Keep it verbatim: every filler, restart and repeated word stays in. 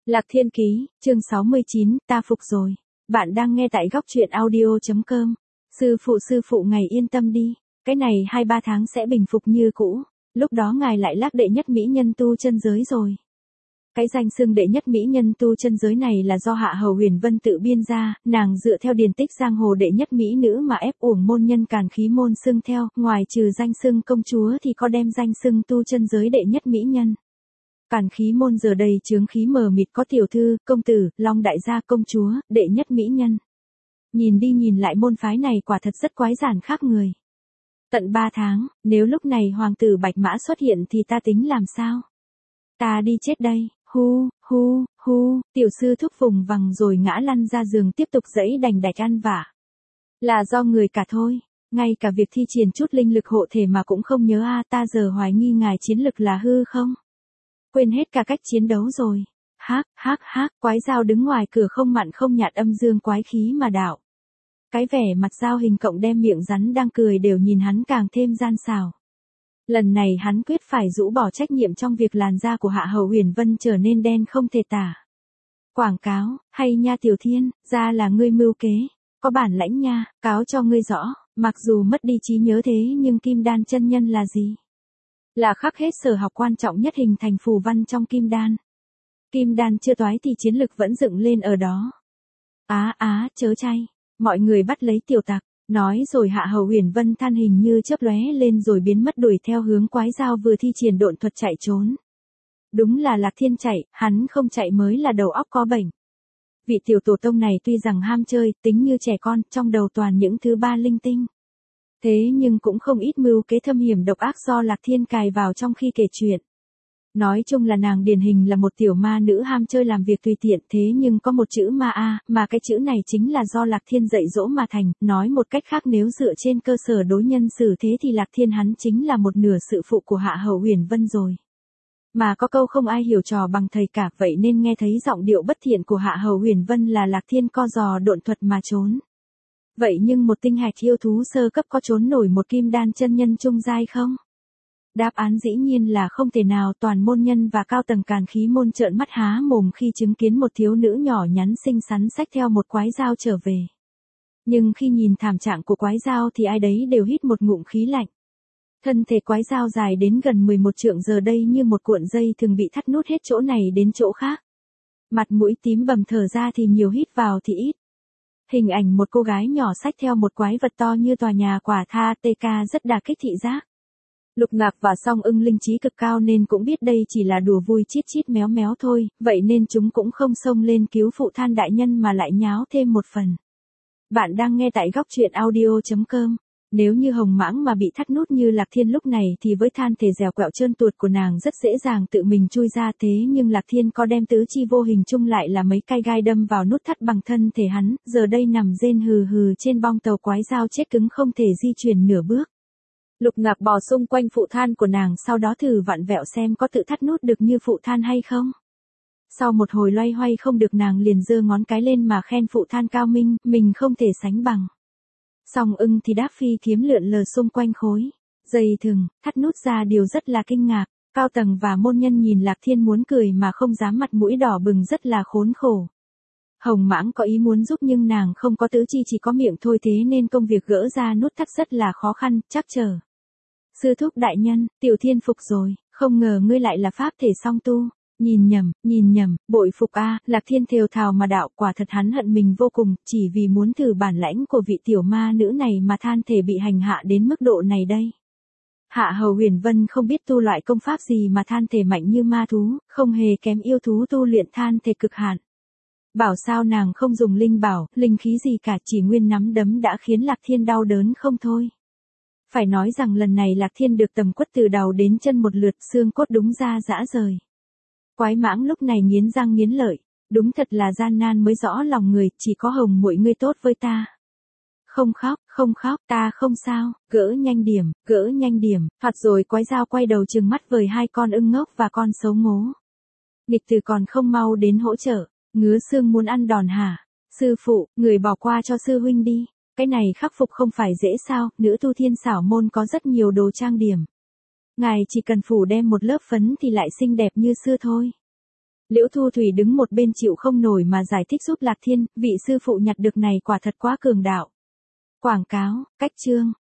Lạc Thiên Ký, chương sáu mươi chín, ta phục rồi. Bạn đang nghe tại góc truyện audio chấm com. Sư phụ sư phụ ngài yên tâm đi, cái này hai ba tháng sẽ bình phục như cũ, lúc đó ngài lại lác đệ nhất mỹ nhân tu chân giới rồi. Cái danh xưng đệ nhất mỹ nhân tu chân giới này là do Hạ Hầu Huyền Vân tự biên ra, nàng dựa theo điển tích giang hồ đệ nhất mỹ nữ mà ép uổng môn nhân Càn Khí môn xưng theo, ngoài trừ danh xưng công chúa thì có đem danh xưng tu chân giới đệ nhất mỹ nhân. Càn Khí môn giờ đầy chướng khí mờ mịt, có tiểu thư, công tử, long đại gia, công chúa, đệ nhất mỹ nhân. Nhìn đi nhìn lại môn phái này quả thật rất quái giản khác người. Tận ba tháng, nếu lúc này hoàng tử Bạch Mã xuất hiện thì ta tính làm sao? Ta đi chết đây, hu, hu, hu, tiểu sư thúc vùng vằng rồi ngã lăn ra giường tiếp tục dẫy đành đạch ăn vả. Là do người cả thôi, ngay cả việc thi triển chút linh lực hộ thể mà cũng không nhớ a, ta giờ hoài nghi ngài chiến lực là hư không? Quên hết cả cách chiến đấu rồi. Hác, hác, hác, quái dao đứng ngoài cửa không mặn không nhạt âm dương quái khí mà đạo. Cái vẻ mặt dao hình cộng đem miệng rắn đang cười đều nhìn hắn càng thêm gian xảo. Lần này hắn quyết phải rũ bỏ trách nhiệm trong việc làn da của Hạ Hầu Huyền Vân trở nên đen không thể tả. Quảng cáo, hay nha Tiểu Thiên, ra là ngươi mưu kế, có bản lãnh nha, cáo cho ngươi rõ, mặc dù mất đi trí nhớ thế nhưng Kim Đan chân nhân là gì? Là khắc hết sở học quan trọng nhất hình thành phù văn trong Kim Đan. Kim Đan chưa toái thì chiến lực vẫn dựng lên ở đó. Á á, chớ chay, mọi người bắt lấy tiểu tặc, nói rồi Hạ Hầu Huyền Vân than hình như chớp lóe lên rồi biến mất đuổi theo hướng quái dao vừa thi triển độn thuật chạy trốn. Đúng là Lạc Thiên chạy, hắn không chạy mới là đầu óc có bệnh. Vị tiểu tổ tông này tuy rằng ham chơi, tính như trẻ con, trong đầu toàn những thứ ba linh tinh. Thế nhưng cũng không ít mưu kế thâm hiểm độc ác do Lạc Thiên cài vào trong khi kể chuyện. Nói chung là nàng điển hình là một tiểu ma nữ ham chơi làm việc tùy tiện, thế nhưng có một chữ ma a, mà cái chữ này chính là do Lạc Thiên dạy dỗ mà thành, nói một cách khác nếu dựa trên cơ sở đối nhân xử thế thì Lạc Thiên hắn chính là một nửa sự phụ của Hạ Hầu Huyền Vân rồi. Mà có câu không ai hiểu trò bằng thầy cả, vậy nên nghe thấy giọng điệu bất thiện của Hạ Hầu Huyền Vân là Lạc Thiên co giò độn thuật mà trốn. Vậy nhưng một tinh hạch yêu thú sơ cấp có trốn nổi một kim đan chân nhân trung giai không? Đáp án dĩ nhiên là không thể nào. Toàn môn nhân và cao tầng Càn Khí môn trợn mắt há mồm khi chứng kiến một thiếu nữ nhỏ nhắn xinh xắn xách theo một quái dao trở về. Nhưng khi nhìn thảm trạng của quái dao thì ai đấy đều hít một ngụm khí lạnh. Thân thể quái dao dài đến gần mười một trượng giờ đây như một cuộn dây thường bị thắt nút hết chỗ này đến chỗ khác. Mặt mũi tím bầm, thở ra thì nhiều, hít vào thì ít. Hình ảnh một cô gái nhỏ xách theo một quái vật to như tòa nhà quả tha tê ca rất đả kích thị giác. Lục Ngạc và Song Ưng linh trí cực cao nên cũng biết đây chỉ là đùa vui chít chít méo méo thôi, vậy nên chúng cũng không xông lên cứu phụ Than đại nhân mà lại nháo thêm một phần. Bạn đang nghe tại góc truyện audio chấm com. Nếu như Hồng Mãng mà bị thắt nút như Lạc Thiên lúc này thì với thân thể dẻo quẹo trơn tuột của nàng rất dễ dàng tự mình chui ra, thế nhưng Lạc Thiên có đem tứ chi vô hình chung lại là mấy cây gai đâm vào nút thắt bằng thân thể hắn, giờ đây nằm rên hừ hừ trên bong tàu quái dao chết cứng không thể di chuyển nửa bước. Lục Ngạc bò xung quanh phụ Than của nàng, sau đó thử vặn vẹo xem có tự thắt nút được như phụ Than hay không. Sau một hồi loay hoay không được, nàng liền giơ ngón cái lên mà khen phụ Than cao minh, mình không thể sánh bằng. Song Ưng thì đáp phi kiếm lượn lờ xung quanh khối dây thừng, thắt nút ra điều rất là kinh ngạc. Cao tầng và môn nhân nhìn Lạc Thiên muốn cười mà không dám, mặt mũi đỏ bừng rất là khốn khổ. Hồng Mãng có ý muốn giúp nhưng nàng không có tứ chi, chỉ có miệng thôi, thế nên công việc gỡ ra nút thắt rất là khó khăn, chắc chờ. Sư thúc đại nhân, Tiểu Thiên phục rồi, không ngờ ngươi lại là pháp thể song tu. Nhìn nhầm, nhìn nhầm, bội phục a, Lạc Thiên thều thào mà đạo, quả thật hắn hận mình vô cùng, chỉ vì muốn thử bản lãnh của vị tiểu ma nữ này mà than thể bị hành hạ đến mức độ này đây. Hạ Hầu Huyền Vân không biết tu loại công pháp gì mà than thể mạnh như ma thú, không hề kém yêu thú tu luyện than thể cực hạn. Bảo sao nàng không dùng linh bảo, linh khí gì cả, chỉ nguyên nắm đấm đã khiến Lạc Thiên đau đớn không thôi. Phải nói rằng lần này Lạc Thiên được tầm quất từ đầu đến chân một lượt, xương cốt đúng ra dã rời. Quái Mãng lúc này nghiến răng nghiến lợi, đúng thật là gian nan mới rõ lòng người, chỉ có Hồng muội ngươi tốt với ta. Không khóc, không khóc, ta không sao, gỡ nhanh điểm, gỡ nhanh điểm, thoạt rồi quái dao quay đầu trừng mắt với hai con ưng ngốc và con xấu ngố. Nghịch tử còn không mau đến hỗ trợ, ngứa xương muốn ăn đòn hả? Sư phụ, người bỏ qua cho sư huynh đi, cái này khắc phục không phải dễ sao, nữ tu Thiên Xảo môn có rất nhiều đồ trang điểm. Ngài chỉ cần phủ đem một lớp phấn thì lại xinh đẹp như xưa thôi. Liễu Thu Thủy đứng một bên chịu không nổi mà giải thích giúp Lạc Thiên, vị sư phụ nhặt được này quả thật quá cường đạo. Quảng cáo, cách chương,